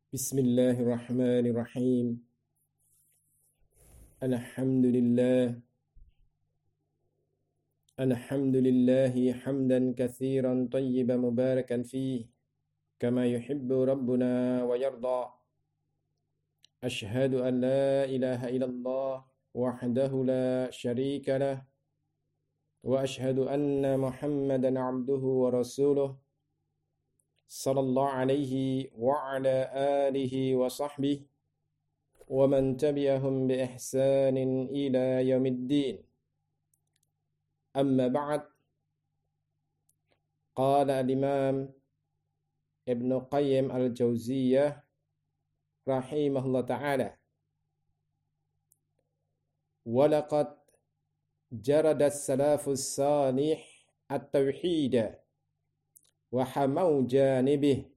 Bismillahirrahmanirrahim. Alhamdulillah. Alhamdulillahi hamdan katsiran tayyiban mubarakan fih kama yuhibbu rabbuna wa yarda. Ashhadu an la ilaha illallah wahdahu la syarika lah wa ashhadu anna Muhammadan abduhu wa rasuluh sallallahu alaihi wa ala alihi wa sahbihi wa man tabi'ahum bi ihsanin ila yaumiddin. Amma ba'd. Qala al-Imam Ibn Qayyim al-Jauziyah rahimahullah ta'ala, walaqad jarada as-salafus salih at-tauhid wa hamau janibih.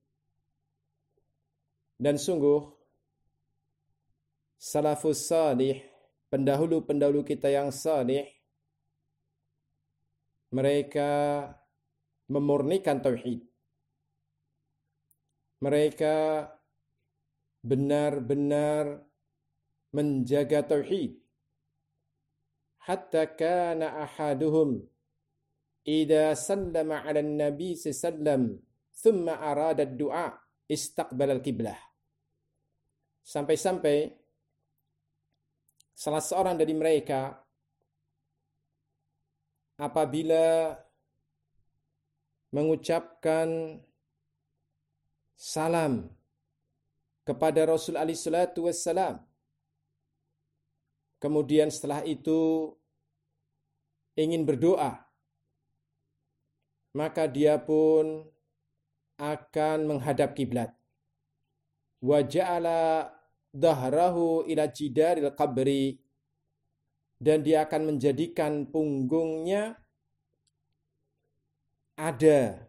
Dan sungguh salafus salih, pendahulu-pendahulu kita yang salih, mereka memurnikan tauhid. Mereka benar-benar menjaga tauhid. Hatta kana ahaduhum idza sallama 'ala an-nabi sallam thumma arada ad-du'a istaqbala al-qiblah. Sampai-sampai salah seorang dari mereka apabila mengucapkan salam kepada Rasul alaihi salatu wassalam, kemudian setelah itu ingin berdoa, maka dia pun akan menghadap kiblat. Wa ja'ala dhahrahu ila jidaril qabri, dan dia akan menjadikan punggungnya ada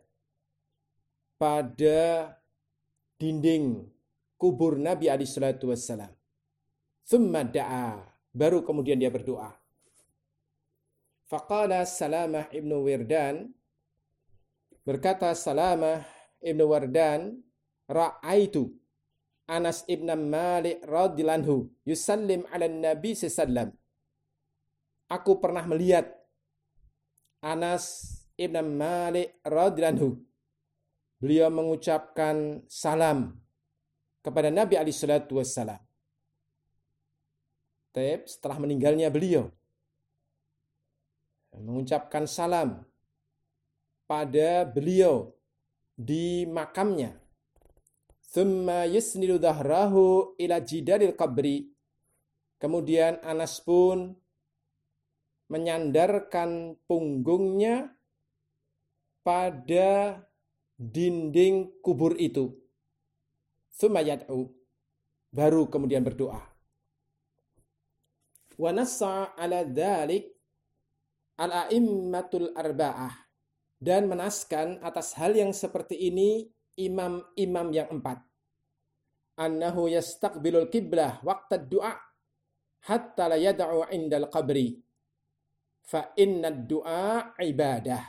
pada dinding kubur Nabi alaihi salatu wassalam. Thumma da'a, baru kemudian dia berdoa. Faqala Salamah ibnu Wirdan, berkata Salamah ibnu Wirdan, ra'aitu Anas ibn Malik radhiyallahu anhu yusallim 'ala Nabi sallam. Aku pernah melihat Anas ibn Malik radhiyallahu anhu, beliau mengucapkan salam kepada Nabi alaihi salatu wassalam. Setelah meninggalnya beliau, mengucapkan salam pada beliau di makamnya. Thumma yusnidu dhahrahu ila jidaril qabri. Kemudian Anas pun menyandarkan punggungnya pada dinding kubur itu. Thumma yad'u, baru kemudian berdoa. Wa nassa ala dzalik al-a'immatul arba'ah, dan menaskan atas hal yang seperti ini imam-imam yang empat. Annahu yastaqbilul qiblah waqta du'a hatta la yad'u 'indal qabri. Fa inna du'a ibadah.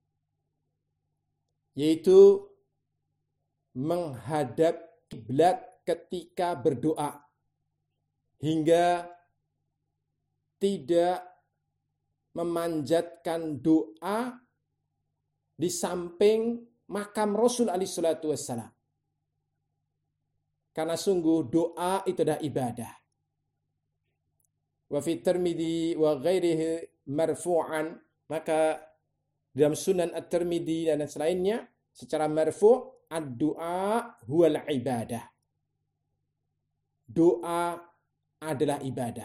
Yaitu menghadap kiblat ketika berdoa, hingga tidak memanjatkan doa di samping makam Rasul alaihi salatu wassalam. Karena sungguh doa itu adalah ibadah. Wa fi Tirmidzi wa ghairihi marfu'an, maka dalam Sunan At-Tirmidzi dan selainnya secara marfu', ad-du'a huwal ibadah. Doa adalah ibadah.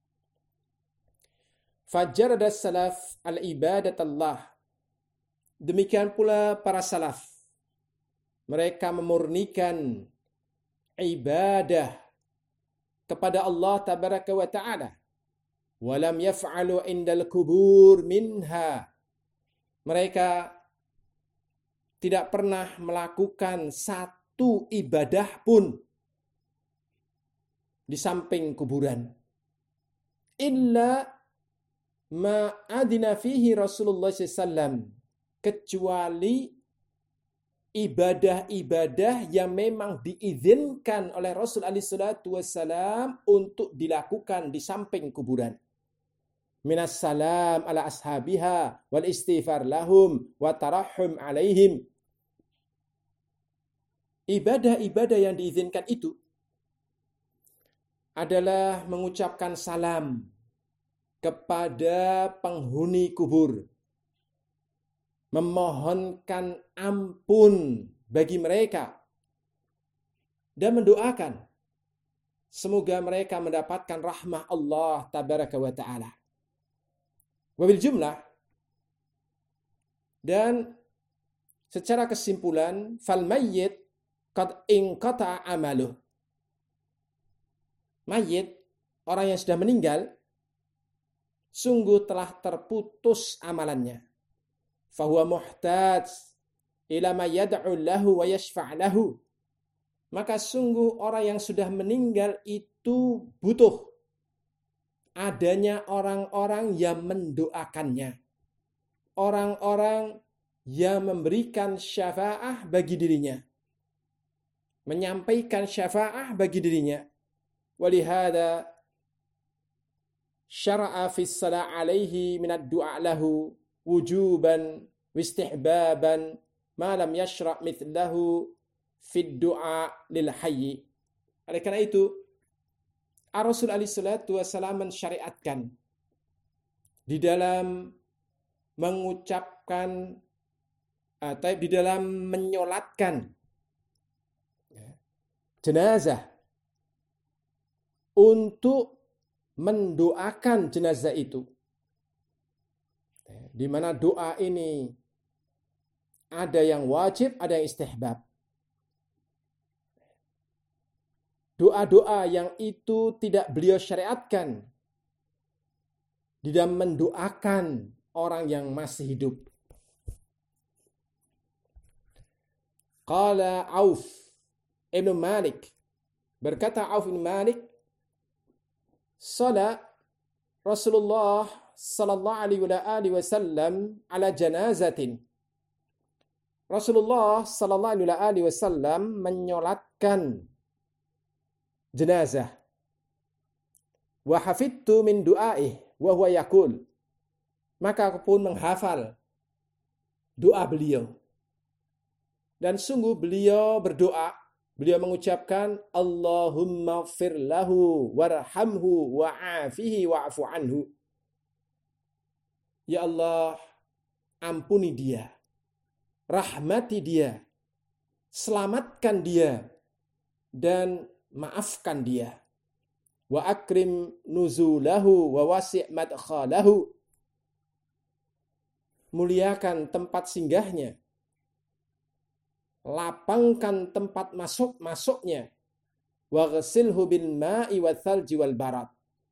Fajarada salaf al-ibadat Allah. Demikian pula para salaf, mereka memurnikan ibadah kepada Allah tabaraka wa ta'ala. Walam yaf'alu indal kubur minha. Mereka tidak pernah melakukan satu ibadah pun di samping kuburan. Illa ma'adina fihi Rasulullah SAW, kecuali ibadah-ibadah yang memang diizinkan oleh Rasul alaihi salatu wassalam untuk dilakukan di samping kuburan. Minas salam ala ashabiha wal istighfar lahum wa tarahhum alaihim. Ibadah-ibadah yang diizinkan itu adalah mengucapkan salam kepada penghuni kubur, memohonkan ampun bagi mereka, dan mendoakan semoga mereka mendapatkan rahmah Allah tabaraka wa ta'ala. Wabil jumlah, dan secara kesimpulan, fal mayyit qad inqata amaluh. Mayit, orang yang sudah meninggal, sungguh telah terputus amalannya. Fahuwa muhtaj ila ma yad'u lahu wa yashfa' lahu. Maka sungguh orang yang sudah meninggal itu butuh adanya orang-orang yang mendoakannya. Orang-orang yang memberikan syafa'ah bagi dirinya. Menyampaikan syafa'ah bagi dirinya. Walihada syara'a fi s-salah alaihi min ad-du'a lahu wujuban wistihbaban ma lam yashra' mithlahu fi ad-du'a lil hayy. Oleh karena itu, Rasul alaihi salatu wasallam mensyariatkan di dalam mengucapkan atau di dalam menyolatkan jenazah untuk mendoakan jenazah itu. Di mana doa ini ada yang wajib, ada yang istihbab. Doa-doa yang itu tidak beliau syariatkan di dalam mendoakan orang yang masih hidup. Qala Auf ibn Malik, berkata Auf ibn Malik, Sala Rasulullah sallallahu alaihi wasallam ala janazatin. Rasulullah sallallahu alaihi wasallam menyolatkan jenazah. Wa hafidtu min du'aih wa huwa yaqul. Maka aku pun menghafal doa beliau. Dan sungguh beliau berdoa, beliau mengucapkan Allahumma ighfir lahu warhamhu wa'afihi wa'fu anhu. Ya Allah, ampuni dia, rahmati dia, selamatkan dia, dan maafkan dia. Wa akrim nuzulahu wa wasi' madkhalahu. Muliakan tempat singgahnya, lapangkan tempat masuknya, wa ghasilhu bil ma'i wa thalji wal barad,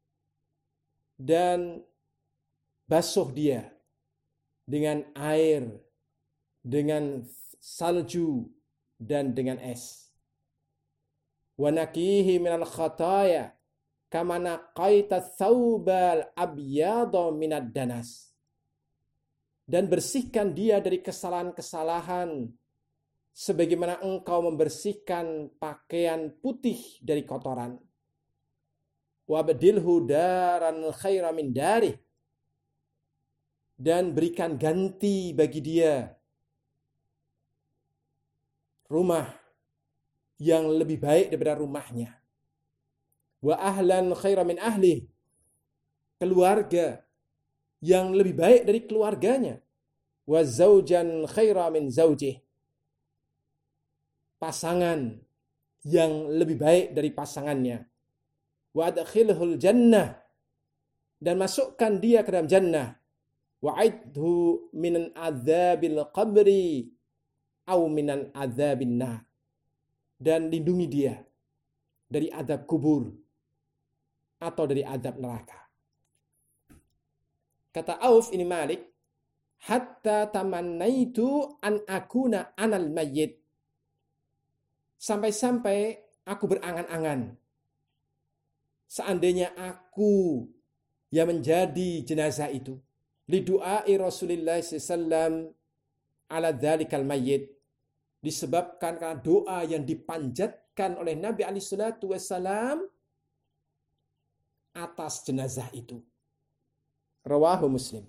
dan basuh dia dengan air, dengan salju, dan dengan es. Wa naqihi minal khataya kama naqaita thawbal abyada minad danas. Dan bersihkan dia dari kesalahan-kesalahan sebagaimana engkau membersihkan pakaian putih dari kotoran. Wabdilhu daran khaira min darih. Dan berikan ganti bagi dia rumah yang lebih baik daripada rumahnya. Wa ahlan khaira min ahli. Keluarga yang lebih baik dari keluarganya. Wa zaujan khaira min zaujih. Pasangan yang lebih baik dari pasangannya. Wa adkhilhul jannah. Dan masukkan dia ke dalam jannah. Wa'idhu minan adzabil qabri au minan adzabin nar. Dan lindungi dia dari azab kubur atau dari azab neraka. Kata Auf ini Malik, hatta tamannaitu an akuna anal mayyit. Sampai-sampai aku berangan-angan, seandainya aku yang menjadi jenazah itu. Lidu'ai Rasulullah SAW ala dhalikal mayyit. disebabkan karena doa yang dipanjatkan oleh Nabi alaihi salatu wassalam atas jenazah itu. Rawahu Muslim.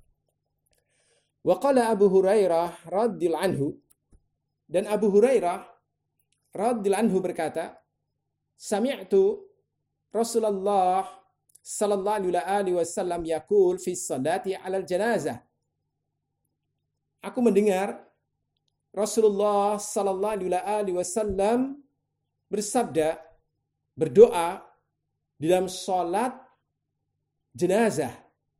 Wa qala Abu Hurairah radhiyallahu anhu, dan Abu Hurairah radhiyallahu anhu berkata, sami'tu Rasulullah sallallahu alaihi wasallam yaqul fi salati 'alal janazah. Aku mendengar Rasulullah sallallahu alaihi wasallam bersabda, berdoa di dalam salat jenazah.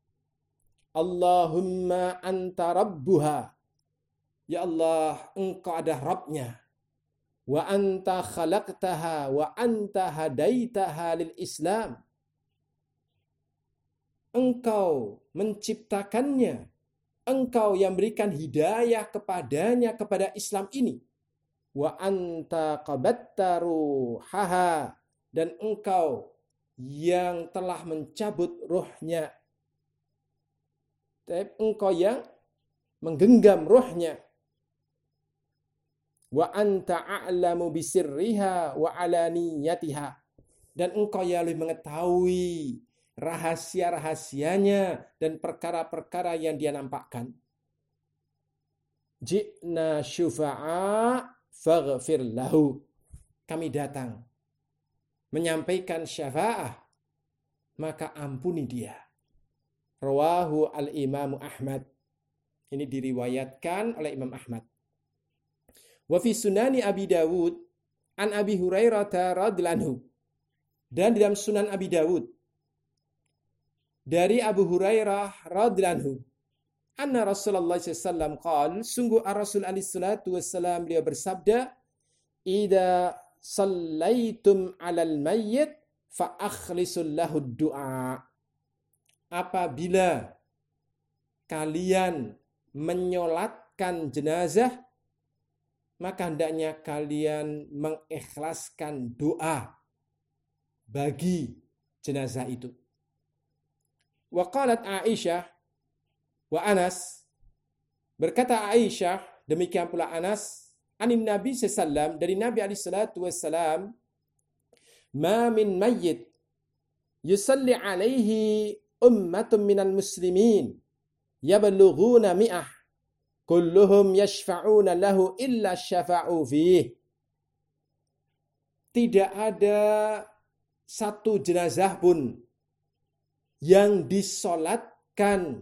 Allahumma anta rabbuha. Ya Allah, engkau ada Rabbnya. Wa anta khalaqtaha wa anta hadaitaha lil Islam. Engkau menciptakannya. Engkau yang berikan hidayah kepadanya kepada Islam ini. Wa anta qabatta ruhaha, dan engkau yang telah mencabut ruhnya. Engkau yang menggenggam ruhnya. Wa anta a'lamu bisirriha wa alaniyatiha, dan engkau yang lebih mengetahui rahasia-rahasianya dan perkara-perkara yang dia nampakkan. Ji'na syufa'a faghfir lahu. Kami datang menyampaikan syafa'ah, maka ampuni dia. Rawahu al-Imam Ahmad. Ini diriwayatkan oleh Imam Ahmad. Wa fi sunani Abi Dawud an Abi Hurairah radhiyallahu anhu. Dan di dalam Sunan Abi Dawud dari Abu Hurairah radhiyallahu anhu, anna Rasulullah sallallahu alaihi wasallam sungguh Rasul alaihi salatu wasallam beliau bersabda, idza sallaitum 'alal mayyit fa akhlisul lahu du'a. Apabila kalian menyolatkan jenazah, maka hendaknya kalian mengikhlaskan doa bagi jenazah itu. Wa qalat Aisyah wa Anas, berkata Aisyah, demikian pula Anas, anin Nabi sallallahu, dari Nabi alaihi salatu wassalam, ma min mayyit yusalli alaihi ummatun minal muslimin yablughuna mi'ah kulluhum yashfa'una lahu illa syafa'u fih. Tidak ada satu jenazah pun yang disolatkan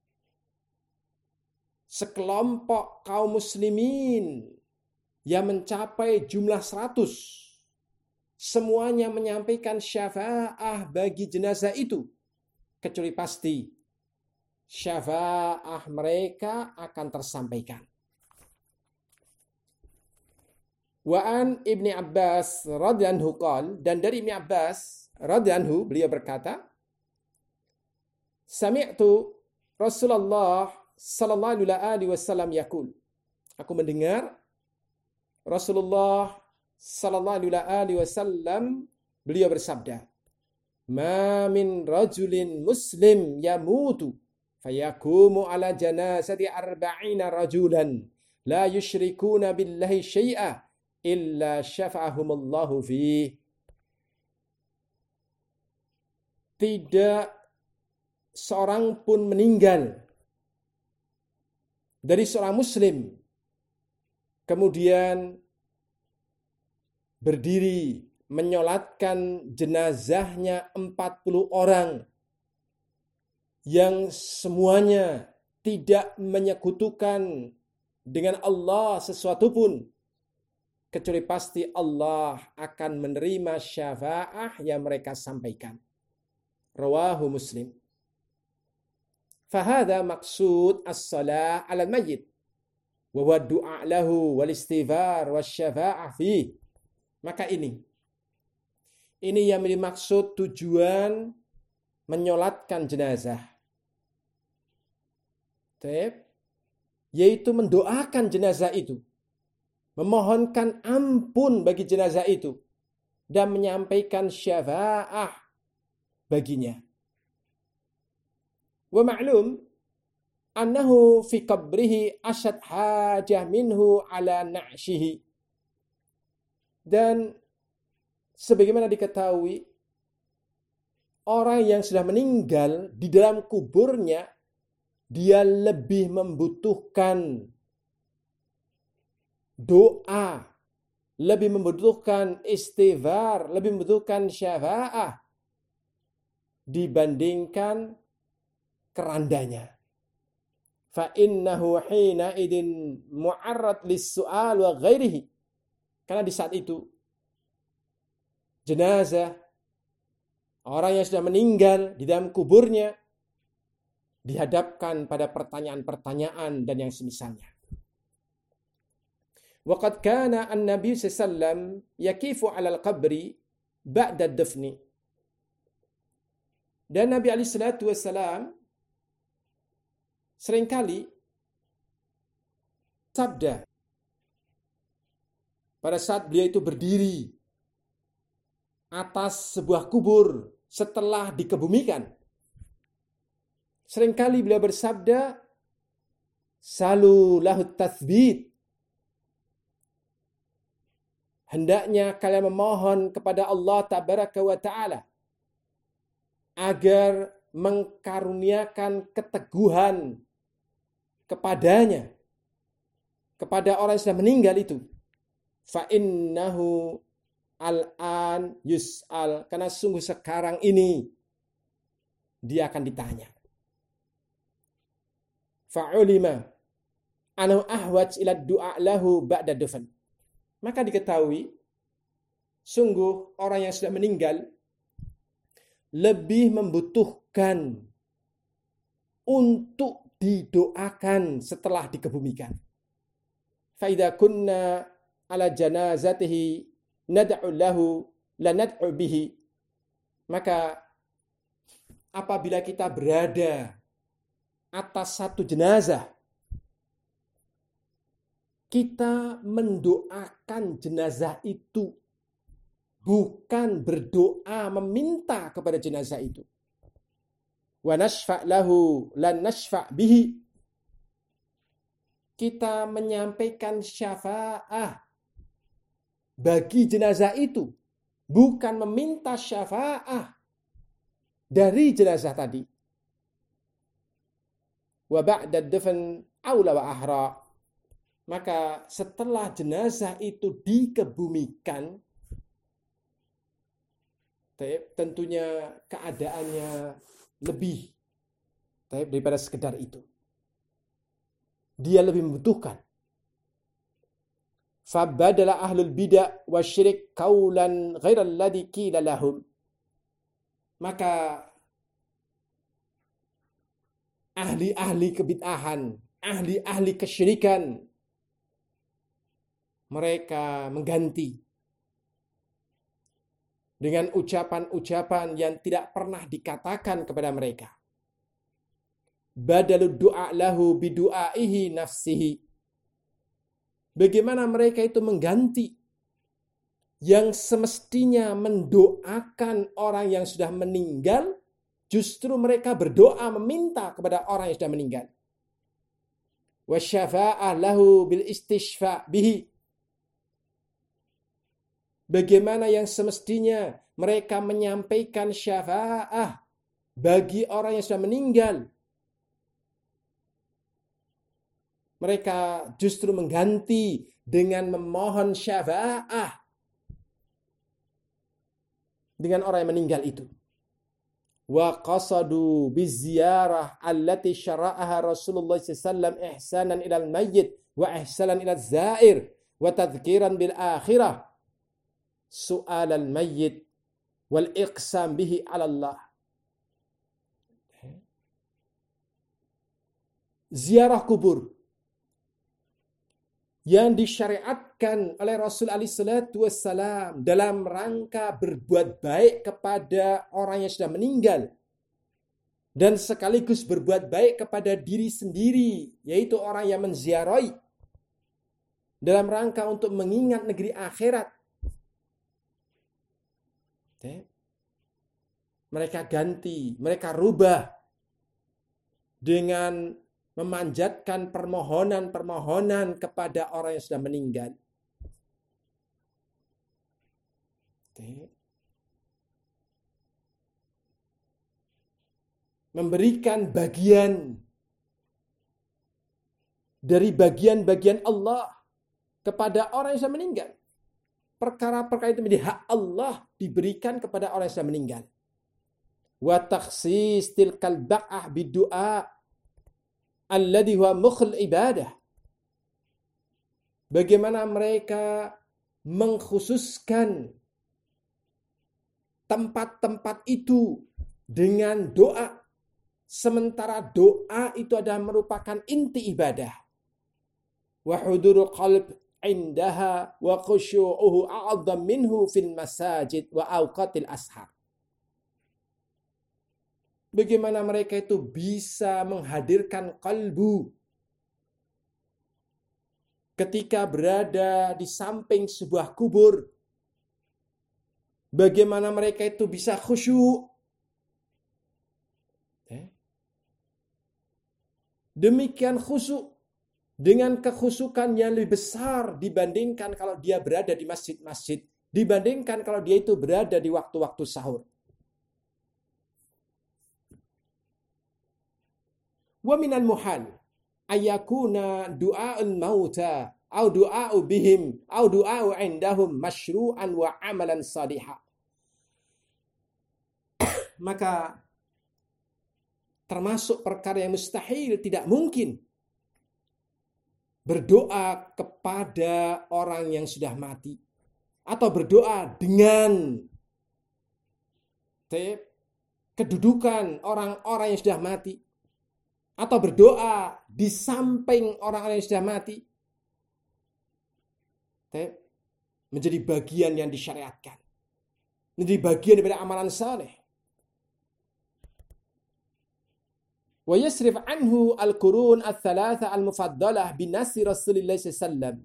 sekelompok kaum muslimin yang mencapai jumlah 100. Semuanya menyampaikan syafa'ah bagi jenazah itu, kecuali pasti syafa'ah mereka akan tersampaikan. Wa an Ibni Abbas radhiyallahu anhu qala, dan dari Ibni Abbas radhiyallahu anhu beliau berkata, sami'tu Rasulullah sallallahu alaihi wasallam yaqul. Aku mendengar Rasulullah sallallahu alaihi wasallam beliau bersabda, ma min rajulin muslim yamutu fayakumu ala janazati 40 rajulan la yusyrikuna billahi syai'a illa syafa'ahumullahu fi. Tidak seorang pun meninggal dari seorang muslim kemudian berdiri menyolatkan jenazahnya 40 orang yang semuanya tidak menyekutukan dengan Allah sesuatu pun, kecuali pasti Allah akan menerima syafa'ah yang mereka sampaikan. Rawahu Muslim. Fahada maksud as-salah 'alal mayyit wa huwa du'a lahu wal istighfar wasyafa'ah fi. Maka ini yang dimaksud tujuan menyolatkan jenazah, yaitu mendoakan jenazah itu, memohonkan ampun bagi jenazah itu, dan menyampaikan syafa'ah baginya. Wa ma'lum annahu fi qabrihi asyad hajah minhu ala na'shihi. Dan sebagaimana diketahui, orang yang sudah meninggal di dalam kuburnya, dia lebih membutuhkan doa, lebih membutuhkan istighfar, lebih membutuhkan syafaat dibandingkan kerandanya. Fa innahu hina idin mu'arrad lis-su'al wa ghairihi. Karena di saat itu jenazah orang yang sudah meninggal di dalam kuburnya dihadapkan pada pertanyaan-pertanyaan dan yang semisalnya. Waqad kana an-nabi sallallahu alaihi wasallam yakifu 'alal qabri ba'da ad-dafni. Dan Nabi alaihi salatu wasallam seringkali sabda pada saat beliau itu berdiri atas sebuah kubur setelah dikebumikan. Seringkali beliau bersabda, "Salu lahu tathbit." Hendaknya kalian memohon kepada Allah Tabaraka wa Ta'ala agar mengkaruniakan keteguhan kepadanya, kepada orang yang sudah meninggal itu. Fa innahu al-an yus'al, karena sungguh sekarang ini dia akan ditanya. Fa'ulima anu ahwaj ila du'a lahu ba'da dafn. Maka diketahui sungguh orang yang sudah meninggal lebih membutuhkan untuk didoakan setelah dikebumikan. Fa idza kunna ala janazatihi nad'u lahu la nad'u bihi. Maka apabila kita berada atas satu jenazah, kita mendoakan jenazah itu, bukan berdoa meminta kepada jenazah itu. Wa nashfa' lahu lan nashfa' bihi. Kita menyampaikan syafaat bagi jenazah itu, bukan meminta syafaat dari jenazah tadi. Wa ba'da dafn aula wa ahra. Maka setelah jenazah itu dikebumikan, tentunya keadaannya lebih daripada sekedar itu. Dia lebih membutuhkan. Fabadala ahlul bid'ah wa syirik qaulan ghairal ladzi qila lahum. Maka ahli-ahli kebid'ahan, ahli-ahli kesyirikan, mereka mengganti dengan ucapan-ucapan yang tidak pernah dikatakan kepada mereka. Badalud du'a lahu bidu'aihi nafsihi. Bagaimana mereka itu mengganti yang semestinya mendoakan orang yang sudah meninggal, justru mereka berdoa meminta kepada orang yang sudah meninggal. Wa syafa'ah lahu bil istishfa' bihi. Bagaimana yang semestinya mereka menyampaikan syafaat bagi orang yang sudah meninggal, mereka justru mengganti dengan memohon syafaat dengan orang yang meninggal itu. Wa qasadu biziyarah allati syara'aha Rasulullah sallallahu alaihi wasallam ihsanan ilal mayyit wa ihsanan ilal zair wa tadhkiran bil akhirah. Su'al al-mayyit wal iqsam bihi 'ala Allah. Ziarah kubur yang disyariatkan oleh Rasul alaihi salatu wassalam dalam rangka berbuat baik kepada orang yang sudah meninggal dan sekaligus berbuat baik kepada diri sendiri, yaitu orang yang menziarahi dalam rangka untuk mengingat negeri akhirat. Mereka ganti, mereka rubah dengan memanjatkan permohonan-permohonan kepada orang yang sudah meninggal. Memberikan bagian dari bagian-bagian Allah kepada orang yang sudah meninggal. Perkara-perkara itu menjadi hak Allah diberikan kepada orang yang sudah meninggal. Wa takhsis tilkal baq'ah bidu'a alladhi huwa mukhul ibadah. Bagaimana mereka mengkhususkan tempat-tempat itu dengan doa, sementara doa itu adalah merupakan inti ibadah. Wa huduru qalb indaha wa khusyu'uhu a'adzam minhu fil masajid wa awqatil ashar. Bagaimana mereka itu bisa menghadirkan kalbu ketika berada di samping sebuah kubur. Bagaimana mereka itu bisa khusyuk. Demikian khusyuk dengan kekhusyukan yang lebih besar dibandingkan kalau dia berada di masjid-masjid, dibandingkan kalau dia itu berada di waktu-waktu sahur. Wa minal muhal ayakuna du'a'ul mauta au du'a'u bihim au du'a'u indahum masyru'an wa amalan salihah. Maka termasuk perkara yang mustahil, tidak mungkin berdoa kepada orang yang sudah mati atau berdoa dengan kedudukan orang-orang yang sudah mati atau berdoa di samping orang-orang yang sudah mati menjadi bagian yang disyariatkan, menjadi bagian daripada amalan saleh. Wa yasrif anhu al-qurun al-thalatha al-mufaddalah binasi Rasulullah sallallahu.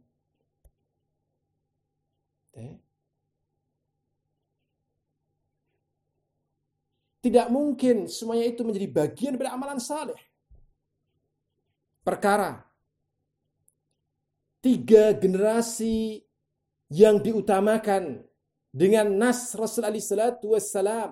Tidak mungkin semuanya itu menjadi bagian daripada amalan saleh. Perkara 3 generasi yang diutamakan dengan nas Rasulullah sallallahu wassalam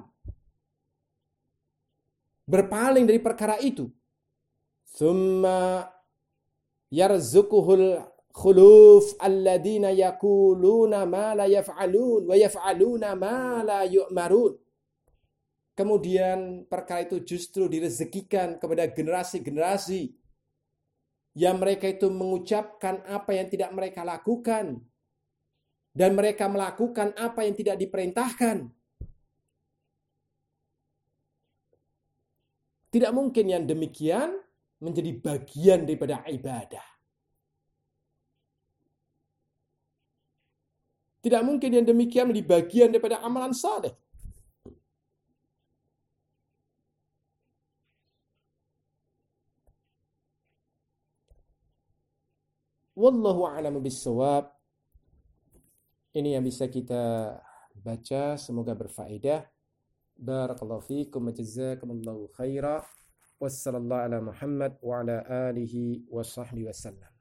berpaling dari perkara itu. Thumma yarzuquhul khuluf alladina yaquluna ma la yaf'alun wa yaf'aluna ma la yu'marun. Kemudian perkara itu justru direzekikan kepada generasi-generasi yang mereka itu mengucapkan apa yang tidak mereka lakukan dan mereka melakukan apa yang tidak diperintahkan. Tidak mungkin yang demikian menjadi bagian daripada ibadah. Tidak mungkin yang demikian menjadi bagian daripada amalan saleh. Wallahu a'lamu bissawab. Ini yang bisa kita baca, semoga berfaedah. Barakallahu fiikum wa jazakumullahu khaira. Wassallallahu ala Muhammad wa ala alihi wa sahbihi wasallam.